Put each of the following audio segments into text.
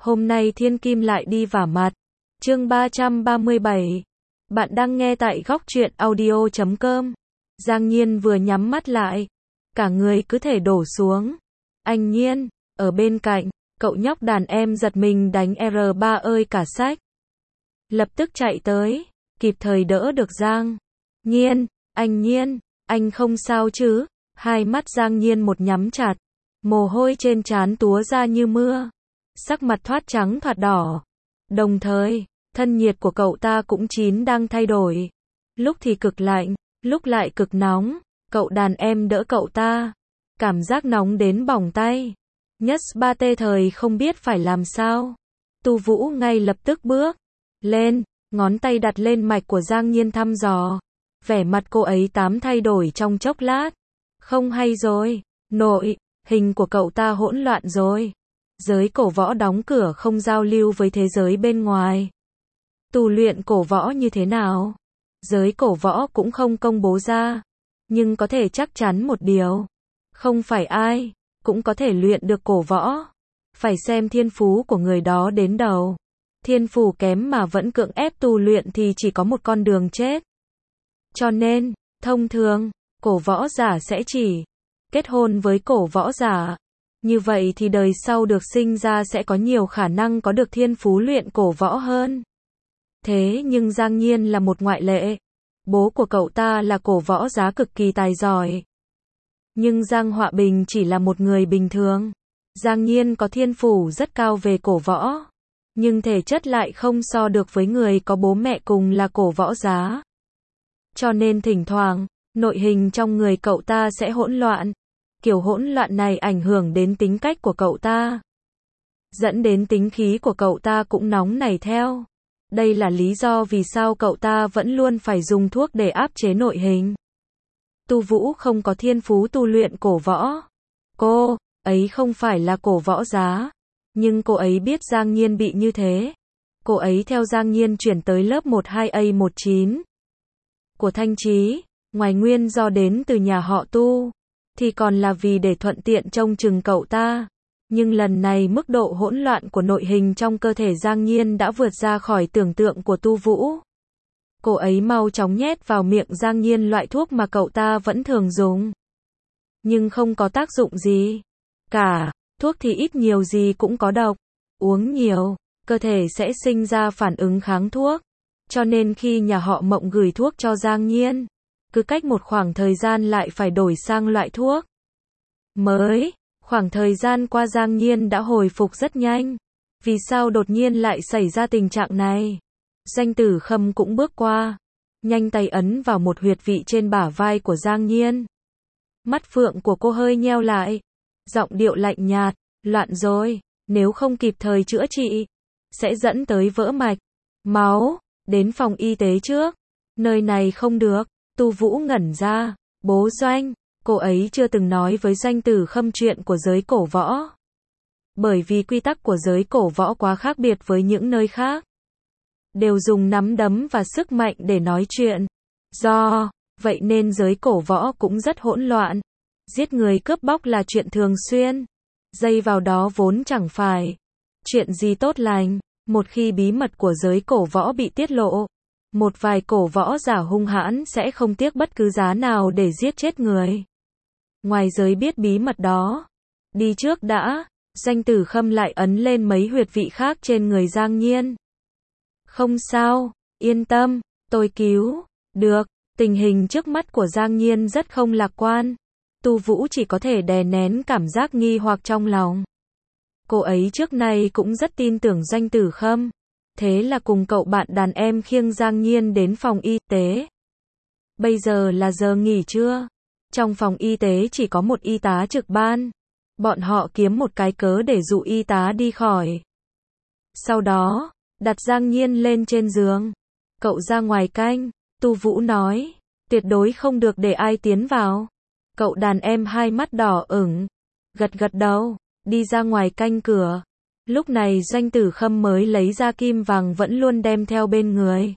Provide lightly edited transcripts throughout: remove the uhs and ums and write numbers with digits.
Hôm nay thiên kim lại đi vả mặt. Chương 337. Bạn đang nghe tại góc truyện audio.com. Giang Nhiên vừa nhắm mắt lại, cả người cứ thể đổ xuống. Anh Nhiên, ở bên cạnh, cậu nhóc đàn em giật mình đánh R3 ơi cả sách. Lập tức chạy tới, kịp thời đỡ được Giang Nhiên. Anh Nhiên, anh không sao chứ? Hai mắt Giang Nhiên một nhắm chặt, mồ hôi trên trán túa ra như mưa, sắc mặt thoát trắng thoạt đỏ. Đồng thời, thân nhiệt của cậu ta cũng đang thay đổi. Lúc thì cực lạnh, lúc lại cực nóng. Cậu đàn em đỡ cậu ta, cảm giác nóng đến bỏng tay. Nhất ba tê thời không biết phải làm sao. Tu Vũ ngay lập tức bước lên, ngón tay đặt lên mạch của Giang Nhiên thăm dò. Vẻ mặt cô ấy thay đổi trong chốc lát. Không hay rồi, nội hình của cậu ta hỗn loạn rồi. Giới cổ võ đóng cửa không giao lưu với thế giới bên ngoài. Tu luyện cổ võ như thế nào? Giới cổ võ cũng không công bố ra. Nhưng có thể chắc chắn một điều. Không phải ai cũng có thể luyện được cổ võ. Phải xem thiên phú của người đó đến đầu. Thiên phú kém mà vẫn cưỡng ép tu luyện thì chỉ có một con đường chết. Cho nên, thông thường, cổ võ giả sẽ chỉ kết hôn với cổ võ giả. Như vậy thì đời sau được sinh ra sẽ có nhiều khả năng có được thiên phú luyện cổ võ hơn. Thế nhưng Giang Nhiên là một ngoại lệ. Bố của cậu ta là cổ võ giả cực kỳ tài giỏi. Nhưng Giang Họa Bình chỉ là một người bình thường. Giang Nhiên có thiên phú rất cao về cổ võ. Nhưng thể chất lại không so được với người có bố mẹ cùng là cổ võ giả. Cho nên thỉnh thoảng, nội hình trong người cậu ta sẽ hỗn loạn. Kiểu hỗn loạn này ảnh hưởng đến tính cách của cậu ta. Dẫn đến tính khí của cậu ta cũng nóng nảy theo. Đây là lý do vì sao cậu ta vẫn luôn phải dùng thuốc để áp chế nội hình. Tu Vũ không có thiên phú tu luyện cổ võ. Cô ấy không phải là cổ võ giả. Nhưng cô ấy biết Giang Nhiên bị như thế. Cô ấy theo Giang Nhiên chuyển tới lớp 12A19 của Thanh Chí. Ngoài nguyên do đến từ nhà họ Tu, thì còn là vì để thuận tiện trông chừng cậu ta. Nhưng lần này mức độ hỗn loạn của nội hình trong cơ thể Giang Nhiên đã vượt ra khỏi tưởng tượng của Tu Vũ. Cô ấy mau chóng nhét vào miệng Giang Nhiên loại thuốc mà cậu ta vẫn thường dùng. Nhưng không có tác dụng gì cả, thuốc thì ít nhiều gì cũng có độc. Uống nhiều, cơ thể sẽ sinh ra phản ứng kháng thuốc. Cho nên khi nhà họ Mộng gửi thuốc cho Giang Nhiên, cứ cách một khoảng thời gian lại phải đổi sang loại thuốc mới. Khoảng thời gian qua Giang Nhiên đã hồi phục rất nhanh. Vì sao đột nhiên lại xảy ra tình trạng này? Doanh Tử Khâm cũng bước qua, nhanh tay ấn vào một huyệt vị trên bả vai của Giang Nhiên. Mắt phượng của cô hơi nheo lại, giọng điệu lạnh nhạt, loạn rồi, nếu không kịp thời chữa trị, sẽ dẫn tới vỡ mạch máu, đến phòng y tế trước. Nơi này không được. Tu Vũ ngẩn ra, bố Doanh, cô ấy chưa từng nói với Doanh Tử Khâm chuyện của giới cổ võ. Bởi vì quy tắc của giới cổ võ quá khác biệt với những nơi khác. Đều dùng nắm đấm và sức mạnh để nói chuyện. Do vậy nên giới cổ võ cũng rất hỗn loạn. Giết người cướp bóc là chuyện thường xuyên. Dây vào đó vốn chẳng phải chuyện gì tốt lành. Một khi bí mật của giới cổ võ bị tiết lộ, một vài cổ võ giả hung hãn sẽ không tiếc bất cứ giá nào để giết chết người. Ngoài giới biết bí mật đó, đi trước đã. Doanh Tử Khâm lại ấn lên mấy huyệt vị khác trên người Giang Nhiên. Không sao, yên tâm, tôi cứu được. Tình hình trước mắt của Giang Nhiên rất không lạc quan. Tu Vũ chỉ có thể đè nén cảm giác nghi hoặc trong lòng. Cô ấy trước nay cũng rất tin tưởng Doanh Tử Khâm. Thế là cùng cậu bạn đàn em khiêng Giang Nhiên đến phòng y tế. Bây giờ là giờ nghỉ trưa. Trong phòng y tế chỉ có một y tá trực ban. Bọn họ kiếm một cái cớ để dụ y tá đi khỏi. Sau đó, đặt Giang Nhiên lên trên giường. Cậu ra ngoài canh. Tu Vũ nói, tuyệt đối không được để ai tiến vào. Cậu đàn em hai mắt đỏ ửng, gật gật đầu, đi ra ngoài canh cửa. Lúc này Doanh Tử Khâm mới lấy ra kim vàng vẫn luôn đem theo bên người.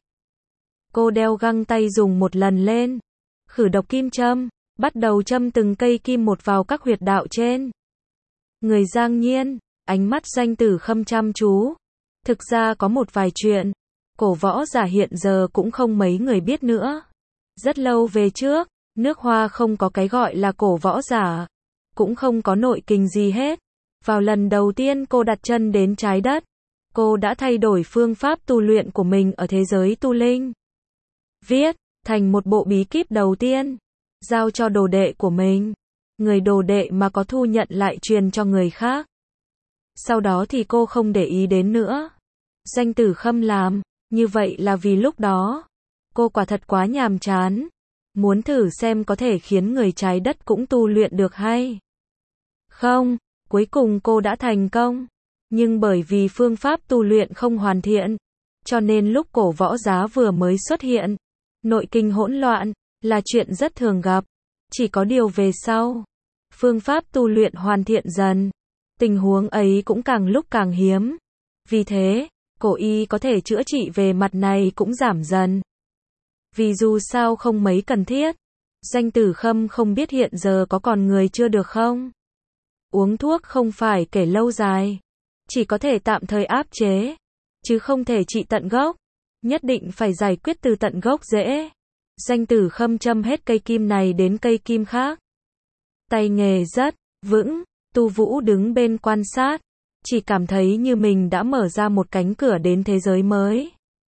Cô đeo găng tay dùng một lần lên. Khử độc kim châm, bắt đầu châm từng cây kim một vào các huyệt đạo trên người Giang Nhiên. Ánh mắt Doanh Tử Khâm chăm chú. Thực ra có một vài chuyện, cổ võ giả hiện giờ cũng không mấy người biết nữa. Rất lâu về trước, nước Hoa không có cái gọi là cổ võ giả, cũng không có nội kình gì hết. Vào lần đầu tiên cô đặt chân đến trái đất, cô đã thay đổi phương pháp tu luyện của mình ở thế giới tu linh. Viết thành một bộ bí kíp đầu tiên, giao cho đồ đệ của mình. Người đồ đệ mà có thu nhận lại truyền cho người khác. Sau đó thì cô không để ý đến nữa. Doanh Tử Khâm làm như vậy là vì lúc đó cô quả thật quá nhàm chán, muốn thử xem có thể khiến người trái đất cũng tu luyện được hay không. Cuối cùng cô đã thành công, nhưng bởi vì phương pháp tu luyện không hoàn thiện, cho nên lúc cổ võ giá vừa mới xuất hiện, nội kinh hỗn loạn là chuyện rất thường gặp. Chỉ có điều về sau, phương pháp tu luyện hoàn thiện dần, tình huống ấy cũng càng lúc càng hiếm. Vì thế, cổ y có thể chữa trị về mặt này cũng giảm dần. Vì dù sao không mấy cần thiết. Doanh Tử Khâm không biết hiện giờ có còn người chưa được không? Uống thuốc không phải kể lâu dài, chỉ có thể tạm thời áp chế, chứ không thể trị tận gốc. Nhất định phải giải quyết từ tận gốc dễ. Doanh Tử Khâm châm hết cây kim này đến cây kim khác. Tay nghề rất vững. Tu Vũ đứng bên quan sát, chỉ cảm thấy như mình đã mở ra một cánh cửa đến thế giới mới.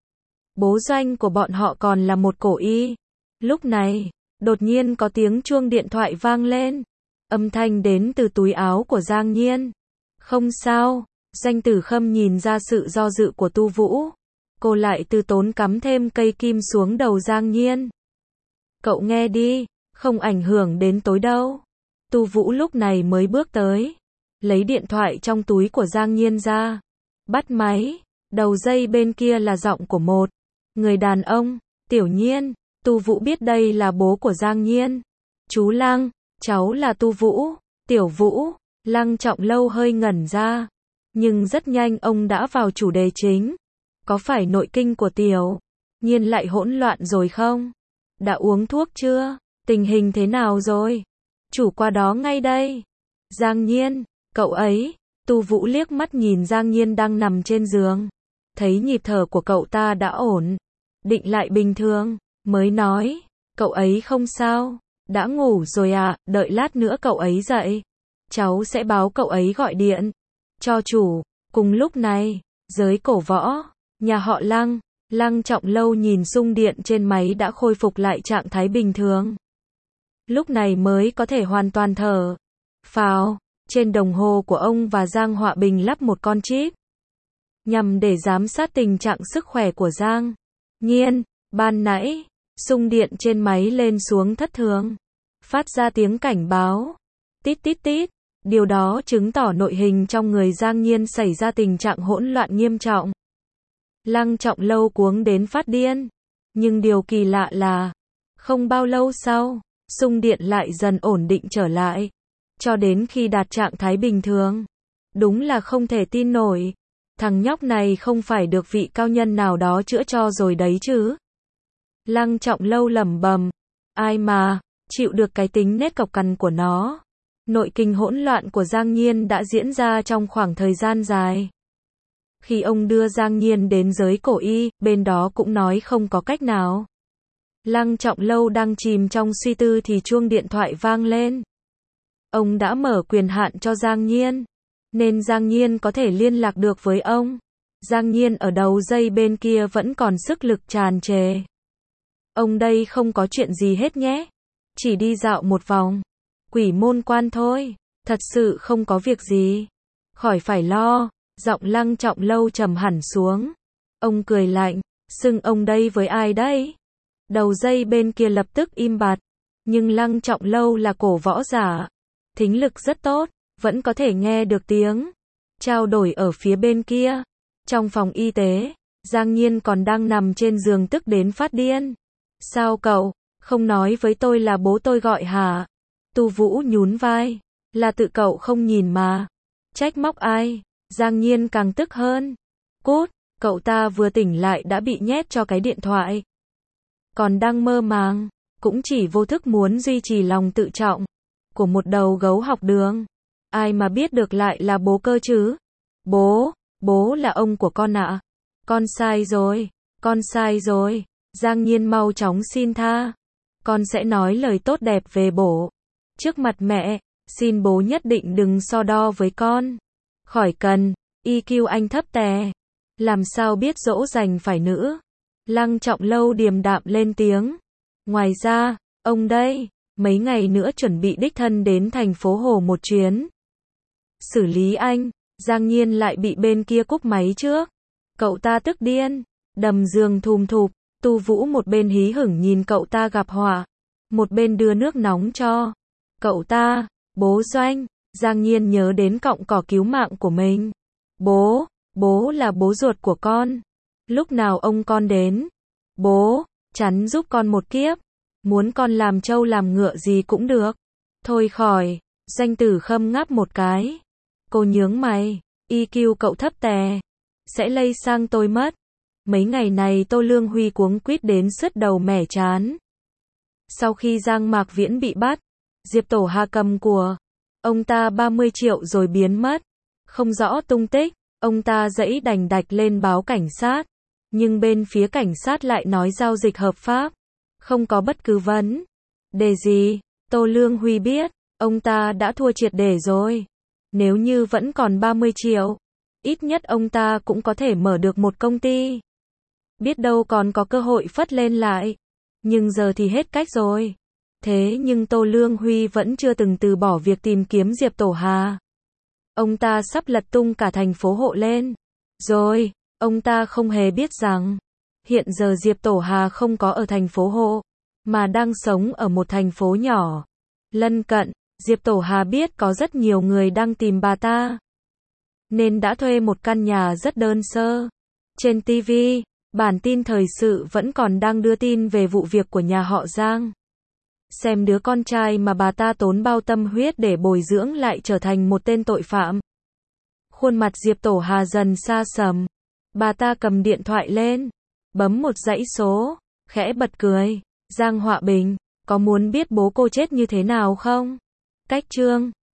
Bố Doanh của bọn họ còn là một cổ y. Lúc này, đột nhiên có tiếng chuông điện thoại vang lên. Âm thanh đến từ túi áo của Giang Nhiên. Không sao. Doanh Tử Khâm nhìn ra sự do dự của Tu Vũ. Cô lại từ tốn cắm thêm cây kim xuống đầu Giang Nhiên. Cậu nghe đi, không ảnh hưởng đến tối đâu. Tu Vũ lúc này mới bước tới, lấy điện thoại trong túi của Giang Nhiên ra, bắt máy. Đầu dây bên kia là giọng của một người đàn ông. Tiểu Nhiên. Tu Vũ biết đây là bố của Giang Nhiên. Chú Lăng, cháu là Tu Vũ. Tiểu Vũ. Lăng Trọng Lâu hơi ngẩn ra, nhưng rất nhanh ông đã vào chủ đề chính. Có phải nội kinh của Tiểu Nhiên lại hỗn loạn rồi không? Đã uống thuốc chưa? Tình hình thế nào rồi? Chủ qua đó ngay đây. Giang Nhiên, cậu ấy. Tu Vũ liếc mắt nhìn Giang Nhiên đang nằm trên giường, thấy nhịp thở của cậu ta đã ổn định lại bình thường, mới nói, cậu ấy không sao, đã ngủ rồi à, đợi lát nữa cậu ấy dậy, cháu sẽ báo cậu ấy gọi điện cho chủ. Cùng lúc này, giới cổ võ, nhà họ Lăng, Lăng Trọng Lâu nhìn xung điện trên máy đã khôi phục lại trạng thái bình thường. Lúc này mới có thể hoàn toàn thở phào. Trên đồng hồ của ông và Giang Họa Bình lắp một con chip, nhằm để giám sát tình trạng sức khỏe của Giang Nhiên. Ban nãy, xung điện trên máy lên xuống thất thường, phát ra tiếng cảnh báo, tít tít tít. Điều đó chứng tỏ nội hình trong người Giang Nhiên xảy ra tình trạng hỗn loạn nghiêm trọng. Lăng Trọng Lâu cuống đến phát điên. Nhưng điều kỳ lạ là, không bao lâu sau, xung điện lại dần ổn định trở lại, cho đến khi đạt trạng thái bình thường. Đúng là không thể tin nổi. Thằng nhóc này không phải được vị cao nhân nào đó chữa cho rồi đấy chứ? Lăng Trọng Lâu lẩm bẩm, ai mà chịu được cái tính nết cộc cằn của nó. Nội kinh hỗn loạn của Giang Nhiên đã diễn ra trong khoảng thời gian dài. Khi ông đưa Giang Nhiên đến giới cổ y, bên đó cũng nói không có cách nào. Lăng Trọng Lâu đang chìm trong suy tư thì chuông điện thoại vang lên. Ông đã mở quyền hạn cho Giang Nhiên, nên Giang Nhiên có thể liên lạc được với ông. Giang Nhiên ở đầu dây bên kia vẫn còn sức lực tràn trề. Ông đây không có chuyện gì hết nhé. Chỉ đi dạo một vòng Quỷ Môn Quan thôi. Thật sự không có việc gì. Khỏi phải lo. Giọng Lăng Trọng Lâu trầm hẳn xuống. Ông cười lạnh. Xưng ông đây với ai đấy? Đầu dây bên kia lập tức im bặt. Nhưng Lăng Trọng Lâu là cổ võ giả, thính lực rất tốt, vẫn có thể nghe được tiếng trao đổi ở phía bên kia. Trong phòng y tế, Giang Nhiên còn đang nằm trên giường tức đến phát điên. Sao cậu không nói với tôi là bố tôi gọi hả? Tu Vũ nhún vai. Là tự cậu không nhìn mà. Trách móc ai? Giang Nhiên càng tức hơn. Cút, cậu ta vừa tỉnh lại đã bị nhét cho cái điện thoại. Còn đang mơ màng, cũng chỉ vô thức muốn duy trì lòng tự trọng của một đầu gấu học đường. Ai mà biết được lại là bố cơ chứ? Bố, bố là ông của con ạ. Con sai rồi, con sai rồi. Giang Nhiên mau chóng xin tha. Con sẽ nói lời tốt đẹp về bố. Trước mặt mẹ, xin bố nhất định đừng so đo với con. Khỏi cần, EQ anh thấp tè. Làm sao biết dỗ dành phải nữa. Lăng Trọng Lâu điềm đạm lên tiếng. Ngoài ra, ông đây, mấy ngày nữa chuẩn bị đích thân đến thành phố Hồ một chuyến. Xử lý anh. Giang Nhiên lại bị bên kia cúp máy trước. Cậu ta tức điên. Đầm giường thùm thụp. Tu Vũ một bên hí hửng nhìn cậu ta gặp họa, một bên đưa nước nóng cho cậu ta. Bố Doanh. Giang Nhiên nhớ đến cọng cỏ cứu mạng của mình. Bố, bố là bố ruột của con. Lúc nào ông con đến, bố chắn giúp con một kiếp. Muốn con làm trâu làm ngựa gì cũng được. Thôi khỏi. Doanh Tử Khâm ngáp một cái. Cô nhướng mày. EQ cậu thấp tè. Sẽ lây sang tôi mất. Mấy ngày này Tô Lương Huy cuống quýt đến sứt đầu mẻ chán. Sau khi Giang Mạc Viễn bị bắt, Diệp Tổ Hà cầm của ông ta 30 triệu rồi biến mất. Không rõ tung tích, ông ta giãy đành đạch lên báo cảnh sát. Nhưng bên phía cảnh sát lại nói giao dịch hợp pháp. Không có bất cứ vấn đề gì. Tô Lương Huy biết, ông ta đã thua triệt để rồi. Nếu như vẫn còn 30 triệu, ít nhất ông ta cũng có thể mở được một công ty. Biết đâu còn có cơ hội phất lên lại. Nhưng giờ thì hết cách rồi. Thế nhưng Tô Lương Huy vẫn chưa từng từ bỏ việc tìm kiếm Diệp Tổ Hà. Ông ta sắp lật tung cả thành phố Hộ lên. Rồi, ông ta không hề biết rằng, hiện giờ Diệp Tổ Hà không có ở thành phố Hộ, mà đang sống ở một thành phố nhỏ lân cận. Diệp Tổ Hà biết có rất nhiều người đang tìm bà ta, nên đã thuê một căn nhà rất đơn sơ. Trên TV, bản tin thời sự vẫn còn đang đưa tin về vụ việc của nhà họ Giang. Xem đứa con trai mà bà ta tốn bao tâm huyết để bồi dưỡng lại trở thành một tên tội phạm. Khuôn mặt Diệp Tổ Hà dần xa sầm. Bà ta cầm điện thoại lên, bấm một dãy số, khẽ bật cười. Giang Họa Bình, có muốn biết bố cô chết như thế nào không? Cách chương